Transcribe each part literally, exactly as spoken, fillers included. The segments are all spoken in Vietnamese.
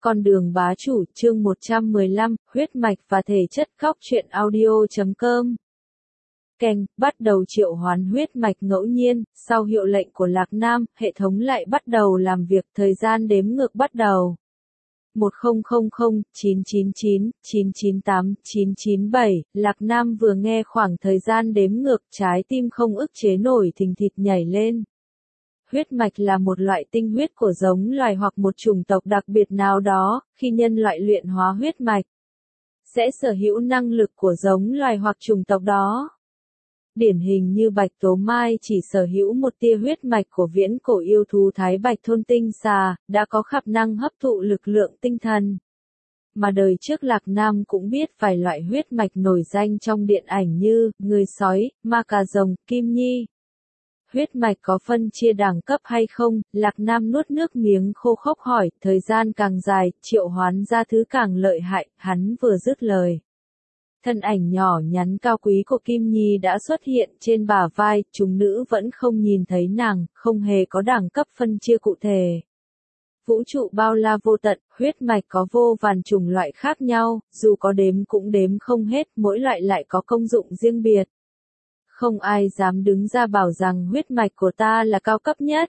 Con đường bá chủ, chương một trăm mười lăm, huyết mạch và thể chất. Góc truyện audio chấm com. Keng, bắt đầu triệu hoán huyết mạch ngẫu nhiên, sau hiệu lệnh của Lạc Nam, hệ thống lại bắt đầu làm việc, thời gian đếm ngược bắt đầu. một không không không, chín chín chín, chín chín tám, chín chín bảy, Lạc Nam vừa nghe khoảng thời gian đếm ngược, trái tim không ức chế nổi thình thịch nhảy lên. Huyết mạch là một loại tinh huyết của giống loài hoặc một chủng tộc đặc biệt nào đó, khi nhân loại luyện hóa huyết mạch, sẽ sở hữu năng lực của giống loài hoặc chủng tộc đó. Điển hình như Bạch Tố Mai chỉ sở hữu một tia huyết mạch của viễn cổ yêu thú Thái Bạch Thôn Tinh Xà, đã có khả năng hấp thụ lực lượng tinh thần. Mà đời trước Lạc Nam cũng biết vài loại huyết mạch nổi danh trong điện ảnh như, người sói, ma cà rồng, kim nhi. Huyết mạch có phân chia đẳng cấp hay không? Lạc Nam nuốt nước miếng khô khốc hỏi, thời gian càng dài, triệu hoán ra thứ càng lợi hại, hắn vừa dứt lời. Thân ảnh nhỏ nhắn cao quý của Kim Nhi đã xuất hiện trên bả vai, chúng nữ vẫn không nhìn thấy nàng, không hề có đẳng cấp phân chia cụ thể. Vũ trụ bao la vô tận, huyết mạch có vô vàn chủng loại khác nhau, dù có đếm cũng đếm không hết, mỗi loại lại có công dụng riêng biệt. Không ai dám đứng ra bảo rằng huyết mạch của ta là cao cấp nhất.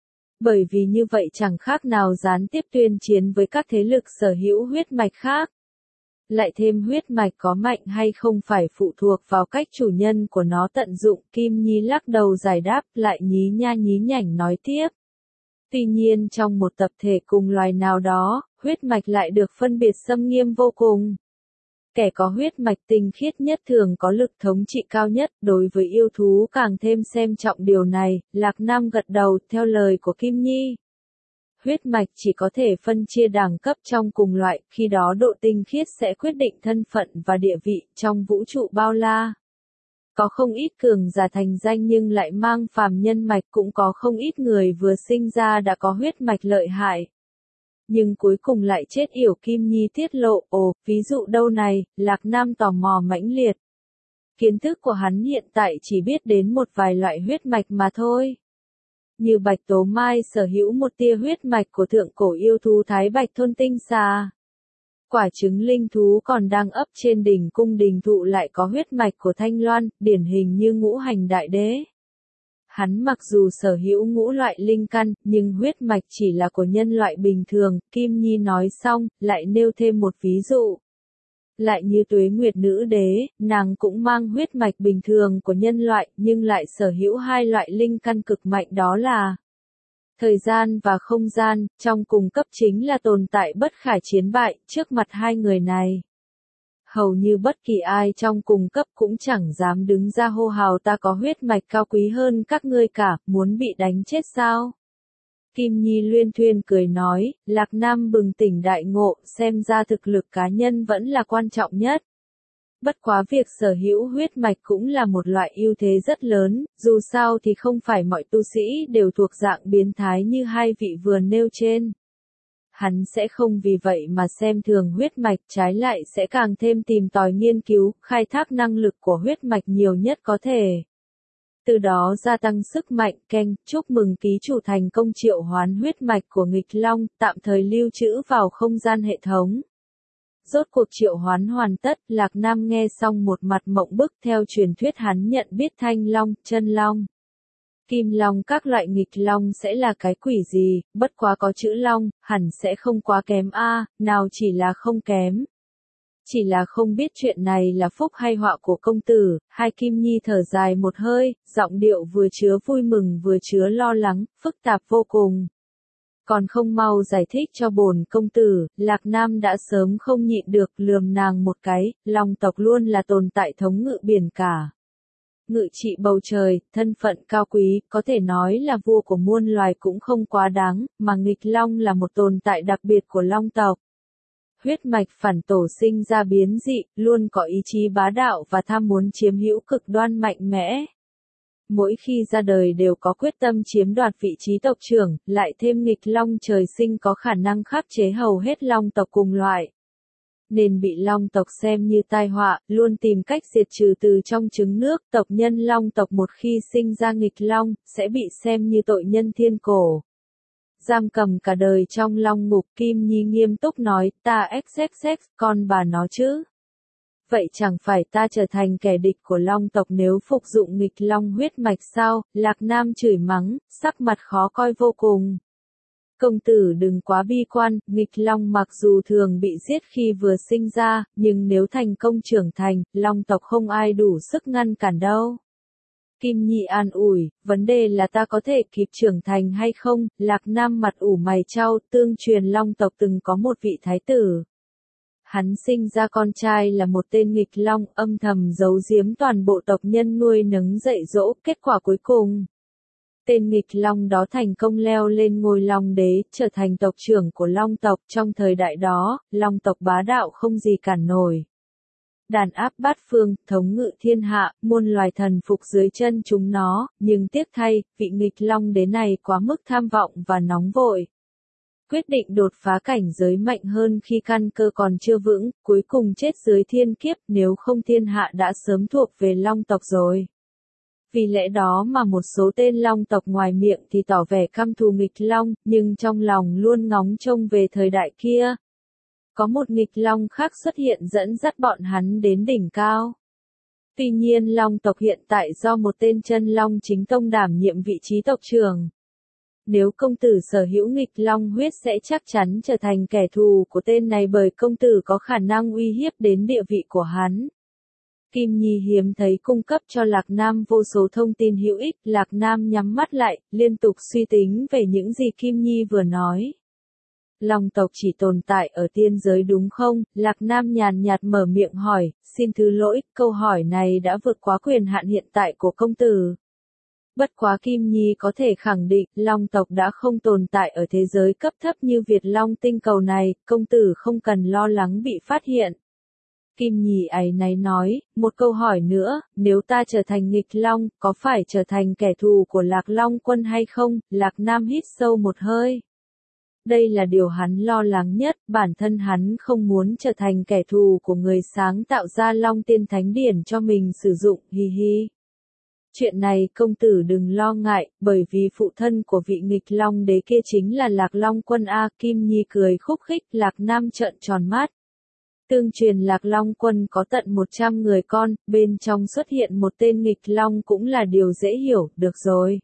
Bởi vì như vậy chẳng khác nào gián tiếp tuyên chiến với các thế lực sở hữu huyết mạch khác. Lại thêm huyết mạch có mạnh hay không phải phụ thuộc vào cách chủ nhân của nó tận dụng. Kim Nhi lắc đầu giải đáp, lại nhí nha nhí nhảnh nói tiếp. Tuy nhiên trong một tập thể cùng loài nào đó, huyết mạch lại được phân biệt xâm nghiêm vô cùng. Kẻ có huyết mạch tinh khiết nhất thường có lực thống trị cao nhất, đối với yêu thú càng thêm xem trọng điều này. Lạc Nam gật đầu, theo lời của Kim Nhi. Huyết mạch chỉ có thể phân chia đẳng cấp trong cùng loại, khi đó độ tinh khiết sẽ quyết định thân phận và địa vị trong vũ trụ bao la. Có không ít cường giả thành danh nhưng lại mang phàm nhân mạch, cũng có không ít người vừa sinh ra đã có huyết mạch lợi hại. Nhưng cuối cùng lại chết yểu. Kim Nhi tiết lộ, ồ, ví dụ đâu này? Lạc Nam tò mò mãnh liệt. Kiến thức của hắn hiện tại chỉ biết đến một vài loại huyết mạch mà thôi. Như Bạch Tố Mai sở hữu một tia huyết mạch của thượng cổ yêu thú Thái Bạch Thôn Tinh Xà. Quả trứng linh thú còn đang ấp trên đỉnh cung đình thụ lại có huyết mạch của Thanh Loan, điển hình như ngũ hành đại đế. Hắn mặc dù sở hữu ngũ loại linh căn, nhưng huyết mạch chỉ là của nhân loại bình thường. Kim Nhi nói xong, lại nêu thêm một ví dụ. Lại như Tuế Nguyệt Nữ Đế, nàng cũng mang huyết mạch bình thường của nhân loại, nhưng lại sở hữu hai loại linh căn cực mạnh, đó là thời gian và không gian, trong cùng cấp chính là tồn tại bất khả chiến bại. Trước mặt hai người này, hầu như bất kỳ ai trong cùng cấp cũng chẳng dám đứng ra hô hào ta có huyết mạch cao quý hơn các ngươi cả, muốn bị đánh chết sao? Kim Nhi luyên thuyên cười nói. Lạc Nam bừng tỉnh đại ngộ, xem ra thực lực cá nhân vẫn là quan trọng nhất. Bất quá việc sở hữu huyết mạch cũng là một loại ưu thế rất lớn, dù sao thì không phải mọi tu sĩ đều thuộc dạng biến thái như hai vị vừa nêu trên. Hắn sẽ không vì vậy mà xem thường huyết mạch, trái lại sẽ càng thêm tìm tòi nghiên cứu, khai thác năng lực của huyết mạch nhiều nhất có thể. Từ đó gia tăng sức mạnh. Keng, chúc mừng ký chủ thành công triệu hoán huyết mạch của nghịch long, tạm thời lưu trữ vào không gian hệ thống. Rốt cuộc triệu hoán hoàn tất, Lạc Nam nghe xong một mặt mộng bức. Theo truyền thuyết hắn nhận biết thanh long, chân long, kim long, các loại nghịch long sẽ là cái quỷ gì, bất quá có chữ long, hẳn sẽ không quá kém a, nào chỉ là không kém. Chỉ là không biết chuyện này là phúc hay họa của công tử. Hai Kim Nhi thở dài một hơi, giọng điệu vừa chứa vui mừng vừa chứa lo lắng, phức tạp vô cùng. Còn không mau giải thích cho bổn công tử. Lạc Nam đã sớm không nhịn được, lườm nàng một cái. Long tộc luôn là tồn tại thống ngự biển cả, ngự trị bầu trời, thân phận cao quý, có thể nói là vua của muôn loài cũng không quá đáng, mà nghịch long là một tồn tại đặc biệt của long tộc. Huyết mạch phản tổ sinh ra biến dị, luôn có ý chí bá đạo và tham muốn chiếm hữu cực đoan mạnh mẽ. Mỗi khi ra đời đều có quyết tâm chiếm đoạt vị trí tộc trưởng, lại thêm nghịch long trời sinh có khả năng khắc chế hầu hết long tộc cùng loại. Nên bị long tộc xem như tai họa, luôn tìm cách diệt trừ từ trong trứng nước. Tộc nhân long tộc một khi sinh ra nghịch long, sẽ bị xem như tội nhân thiên cổ. giam cầm cả đời trong long ngục. Kim Nhi nghiêm túc nói, ta xxx, con bà nó chứ. Vậy chẳng phải ta trở thành kẻ địch của long tộc nếu phục dụng nghịch long huyết mạch sao? Lạc Nam chửi mắng, sắc mặt khó coi vô cùng. Công tử đừng quá bi quan, nghịch long mặc dù thường bị giết khi vừa sinh ra, nhưng nếu thành công trưởng thành, long tộc không ai đủ sức ngăn cản đâu. Kim Nhi an ủi, vấn đề là ta có thể kịp trưởng thành hay không? Lạc Nam mặt ủ mày chau, tương truyền long tộc từng có một vị thái tử. Hắn sinh ra con trai là một tên nghịch long, âm thầm giấu giếm toàn bộ tộc nhân nuôi nấng dạy dỗ, kết quả cuối cùng. Tên nghịch long đó thành công leo lên ngôi long đế, trở thành tộc trưởng của long tộc. Trong thời đại đó, long tộc bá đạo không gì cản nổi. Đàn áp bát phương, thống ngự thiên hạ, muôn loài thần phục dưới chân chúng nó, nhưng tiếc thay, vị nghịch long đế này quá mức tham vọng và nóng vội. Quyết định đột phá cảnh giới mạnh hơn khi căn cơ còn chưa vững, cuối cùng chết dưới thiên kiếp, nếu không thiên hạ đã sớm thuộc về long tộc rồi. Vì lẽ đó mà một số tên long tộc ngoài miệng thì tỏ vẻ căm thù nghịch long, nhưng trong lòng luôn ngóng trông về thời đại kia. Có một nghịch long khác xuất hiện dẫn dắt bọn hắn đến đỉnh cao. Tuy nhiên long tộc hiện tại do một tên chân long chính tông đảm nhiệm vị trí tộc trưởng. Nếu công tử sở hữu nghịch long huyết sẽ chắc chắn trở thành kẻ thù của tên này bởi công tử có khả năng uy hiếp đến địa vị của hắn. Kim Nhi hiếm thấy cung cấp cho Lạc Nam vô số thông tin hữu ích. Lạc Nam nhắm mắt lại, liên tục suy tính về những gì Kim Nhi vừa nói. Long tộc chỉ tồn tại ở tiên giới đúng không? Lạc Nam nhàn nhạt mở miệng hỏi, xin thứ lỗi, câu hỏi này đã vượt quá quyền hạn hiện tại của công tử. Bất quá Kim Nhi có thể khẳng định, long tộc đã không tồn tại ở thế giới cấp thấp như Việt Long tinh cầu này, công tử không cần lo lắng bị phát hiện. Kim Nhi áy náy nói, một câu hỏi nữa, nếu ta trở thành nghịch long, có phải trở thành kẻ thù của Lạc Long quân hay không? Lạc Nam hít sâu một hơi. Đây là điều hắn lo lắng nhất, bản thân hắn không muốn trở thành kẻ thù của người sáng tạo ra Long Tiên Thánh Điển cho mình sử dụng, hi hi. Chuyện này công tử đừng lo ngại, bởi vì phụ thân của vị nghịch long đế kia chính là Lạc Long quân A. Kim Nhi cười khúc khích, Lạc Nam trợn tròn mắt. Tương truyền Lạc Long quân có tận một trăm người con, bên trong xuất hiện một tên nghịch long cũng là điều dễ hiểu, được rồi.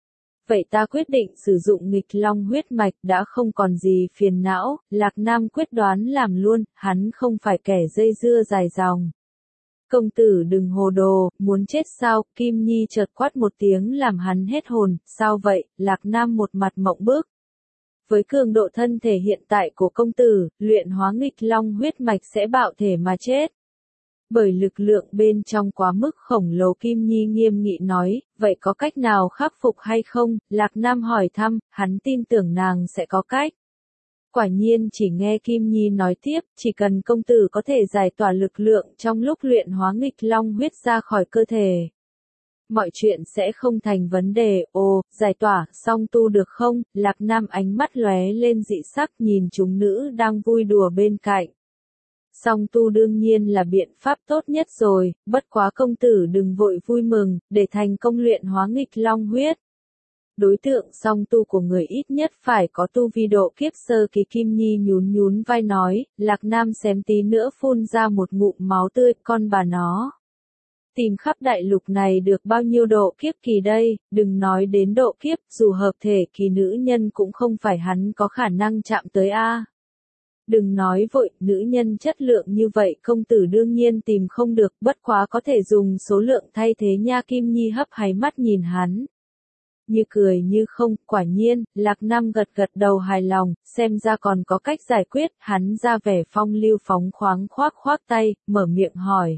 Vậy ta quyết định sử dụng nghịch long huyết mạch, đã không còn gì phiền não. Lạc Nam quyết đoán làm luôn, hắn không phải kẻ dây dưa dài dòng. Công tử đừng hồ đồ, muốn chết sao? Kim Nhi chợt quát một tiếng làm hắn hết hồn, sao vậy? Lạc Nam một mặt mộng bức. Với cường độ thân thể hiện tại của công tử, luyện hóa nghịch long huyết mạch sẽ bạo thể mà chết. Bởi lực lượng bên trong quá mức khổng lồ. Kim Nhi nghiêm nghị nói, vậy có cách nào khắc phục hay không? Lạc Nam hỏi thăm, hắn tin tưởng nàng sẽ có cách. Quả nhiên chỉ nghe Kim Nhi nói tiếp, chỉ cần công tử có thể giải tỏa lực lượng trong lúc luyện hóa nghịch long huyết ra khỏi cơ thể. Mọi chuyện sẽ không thành vấn đề. Ồ, giải tỏa, song tu được không? Lạc Nam ánh mắt lóe lên dị sắc nhìn chúng nữ đang vui đùa bên cạnh. Song tu đương nhiên là biện pháp tốt nhất rồi, bất quá công tử đừng vội vui mừng, để thành công luyện hóa nghịch long huyết. Đối tượng song tu của người ít nhất phải có tu vi độ kiếp sơ kỳ. Kim Nhi nhún nhún vai nói, Lạc Nam xém tí nữa phun ra một ngụm máu tươi, con bà nó. Tìm khắp đại lục này được bao nhiêu độ kiếp kỳ đây, đừng nói đến độ kiếp, dù hợp thể kỳ nữ nhân cũng không phải hắn có khả năng chạm tới a. Đừng nói vội, nữ nhân chất lượng như vậy công tử đương nhiên tìm không được, bất quá có thể dùng số lượng thay thế nha. Kim Nhi hấp háy mắt nhìn hắn. Như cười như không, quả nhiên, Lạc Nam gật gật đầu hài lòng, xem ra còn có cách giải quyết, hắn ra vẻ phong lưu phóng khoáng khoác khoác tay, mở miệng hỏi.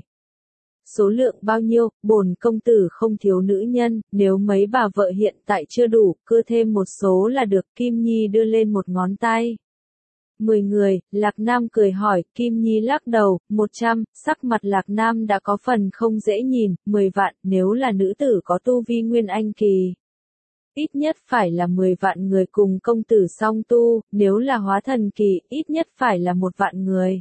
Số lượng bao nhiêu? Bổn công tử không thiếu nữ nhân, nếu mấy bà vợ hiện tại chưa đủ, cứ thêm một số là được. Kim Nhi đưa lên một ngón tay. Mười người, Lạc Nam cười hỏi. Kim Nhi lắc đầu, một trăm, sắc mặt Lạc Nam đã có phần không dễ nhìn. Mười vạn, nếu là nữ tử có tu vi nguyên anh kỳ. Ít nhất phải là mười vạn người cùng công tử song tu, nếu là hóa thần kỳ, ít nhất phải là một vạn người.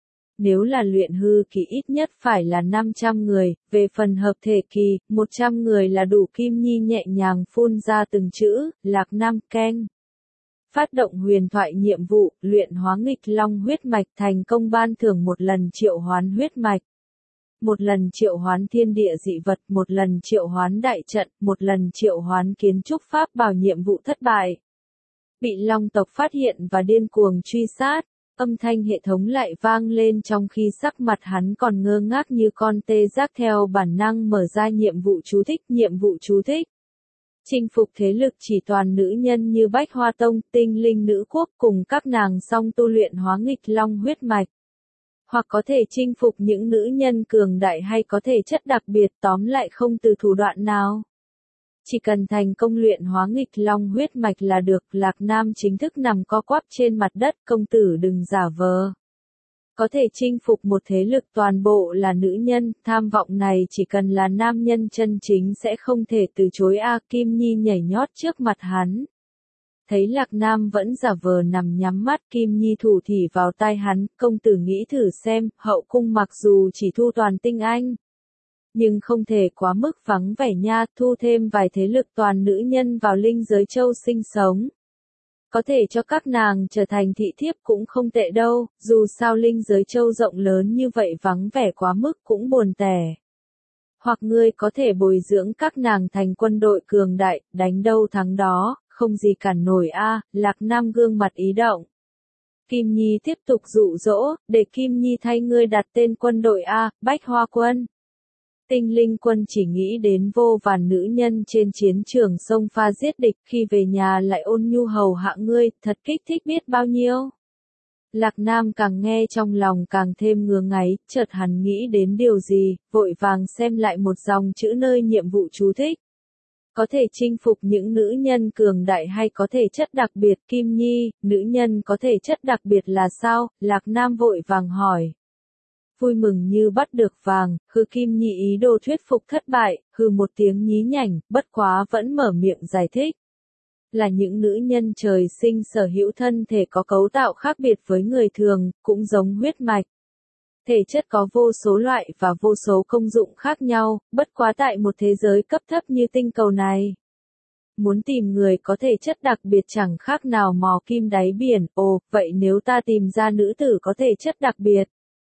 Nếu là luyện hư kỳ ít nhất phải là năm trăm người, về phần hợp thể kỳ, một trăm người là đủ. Kim Nhi nhẹ nhàng phun ra từng chữ, Lạc Nam keng. phát động huyền thoại nhiệm vụ, luyện hóa nghịch long huyết mạch thành công ban thưởng một lần triệu hoán huyết mạch. Một lần triệu hoán thiên địa dị vật, một lần triệu hoán đại trận, một lần triệu hoán kiến trúc pháp bảo nhiệm vụ thất bại. Bị long tộc phát hiện và điên cuồng truy sát, âm thanh hệ thống lại vang lên trong khi sắc mặt hắn còn ngơ ngác như con tê giác theo bản năng mở ra nhiệm vụ chú thích, nhiệm vụ chú thích. Chinh phục thế lực chỉ toàn nữ nhân như Bách Hoa Tông, tinh linh nữ quốc cùng các nàng song tu luyện hóa nghịch long huyết mạch. Hoặc có thể chinh phục những nữ nhân cường đại hay có thể chất đặc biệt, tóm lại không từ thủ đoạn nào. Chỉ cần thành công luyện hóa nghịch long huyết mạch là được. Lạc Nam chính thức nằm co quắp trên mặt đất, công tử đừng giả vờ. Có thể chinh phục một thế lực toàn bộ là nữ nhân, tham vọng này chỉ cần là nam nhân chân chính sẽ không thể từ chối. A Kim Nhi nhảy nhót trước mặt hắn. Thấy Lạc Nam vẫn giả vờ nằm nhắm mắt, Kim Nhi thủ thỉ vào tai hắn, công tử nghĩ thử xem, hậu cung mặc dù chỉ thu toàn tinh anh. Nhưng không thể quá mức vắng vẻ nha, thu thêm vài thế lực toàn nữ nhân vào linh giới châu sinh sống. Có thể cho các nàng trở thành thị thiếp cũng không tệ đâu, dù sao linh giới châu rộng lớn như vậy vắng vẻ quá mức cũng buồn tẻ. Hoặc ngươi có thể bồi dưỡng các nàng thành quân đội cường đại, đánh đâu thắng đó, không gì cản nổi a. Lạc Nam gương mặt ý động. Kim Nhi tiếp tục dụ dỗ, để Kim Nhi thay ngươi đặt tên quân đội a, Bách Hoa Quân. Tinh linh quân chỉ nghĩ đến vô vàn nữ nhân trên chiến trường sông pha giết địch, khi về nhà lại ôn nhu hầu hạ ngươi, thật kích thích biết bao nhiêu. Lạc Nam càng nghe trong lòng càng thêm ngứa ngáy, chợt hắn nghĩ đến điều gì, vội vàng xem lại một dòng chữ nơi nhiệm vụ chú thích. Có thể chinh phục những nữ nhân cường đại hay có thể chất đặc biệt. Kim Nhi, nữ nhân có thể chất đặc biệt là sao? Lạc Nam vội vàng hỏi. Vui mừng như bắt được vàng, hư Kim Nhi ý đồ thuyết phục thất bại, hư một tiếng nhí nhảnh, bất quá vẫn mở miệng giải thích. Là những nữ nhân trời sinh sở hữu thân thể có cấu tạo khác biệt với người thường, cũng giống huyết mạch. Thể chất có vô số loại và vô số công dụng khác nhau, bất quá tại một thế giới cấp thấp như tinh cầu này. Muốn tìm người có thể chất đặc biệt chẳng khác nào mò kim đáy biển, ồ, vậy nếu ta tìm ra nữ tử có thể chất đặc biệt,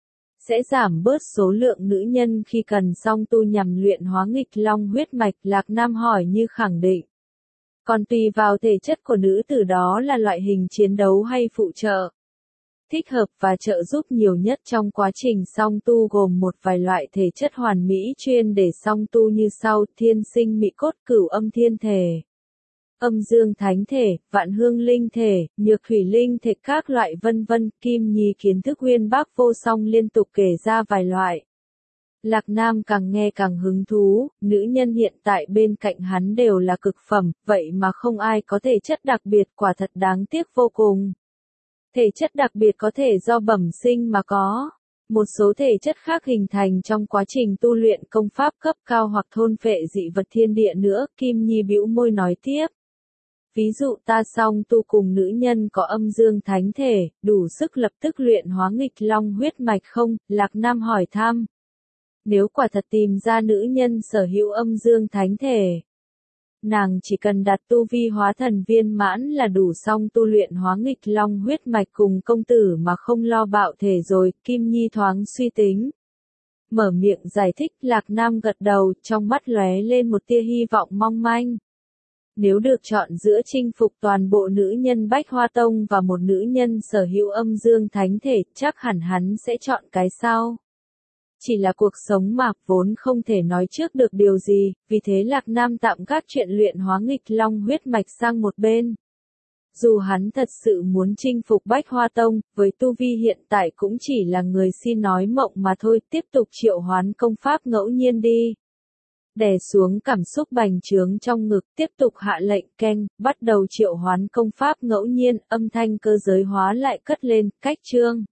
sẽ giảm bớt số lượng nữ nhân khi cần song tu nhằm luyện hóa nghịch long huyết mạch. Lạc Nam hỏi như khẳng định. Còn tùy vào thể chất của nữ tử đó là loại hình chiến đấu hay phụ trợ. Thích hợp và trợ giúp nhiều nhất trong quá trình song tu gồm một vài loại thể chất hoàn mỹ chuyên để song tu như sau: thiên sinh mỹ cốt, cửu âm thiên thể, âm dương thánh thể, vạn hương linh thể, nhược thủy linh thể, các loại vân vân. Kim Nhi kiến thức uyên bác vô song liên tục kể ra vài loại. Lạc Nam càng nghe càng hứng thú, nữ nhân hiện tại bên cạnh hắn đều là cực phẩm, vậy mà không ai có thể chất đặc biệt, quả thật đáng tiếc vô cùng. Thể chất đặc biệt có thể do bẩm sinh mà có. Một số thể chất khác hình thành trong quá trình tu luyện công pháp cấp cao hoặc thôn phệ dị vật thiên địa nữa. Kim Nhi bĩu môi nói tiếp. Ví dụ ta song tu cùng nữ nhân có âm dương thánh thể, đủ sức lập tức luyện hóa nghịch long huyết mạch không? Lạc Nam hỏi thăm. Nếu quả thật tìm ra nữ nhân sở hữu âm dương thánh thể, nàng chỉ cần đặt tu vi hóa thần viên mãn là đủ song tu luyện hóa nghịch long huyết mạch cùng công tử mà không lo bạo thể rồi. Kim Nhi thoáng suy tính, mở miệng giải thích. Lạc Nam gật đầu, trong mắt lóe lên một tia hy vọng mong manh. Nếu được chọn giữa chinh phục toàn bộ nữ nhân Bách Hoa Tông và một nữ nhân sở hữu âm dương thánh thể, chắc hẳn hắn sẽ chọn cái sau. Chỉ là cuộc sống mà vốn không thể nói trước được điều gì, vì thế Lạc Nam tạm gác chuyện luyện hóa nghịch long huyết mạch sang một bên. Dù hắn thật sự muốn chinh phục Bách Hoa Tông, với tu vi hiện tại cũng chỉ là người si nói mộng mà thôi. Tiếp tục triệu hoán công pháp ngẫu nhiên đi. Đè xuống cảm xúc bành trướng trong ngực, tiếp tục hạ lệnh keng, bắt đầu triệu hoán công pháp ngẫu nhiên, âm thanh cơ giới hóa lại cất lên, cách chương.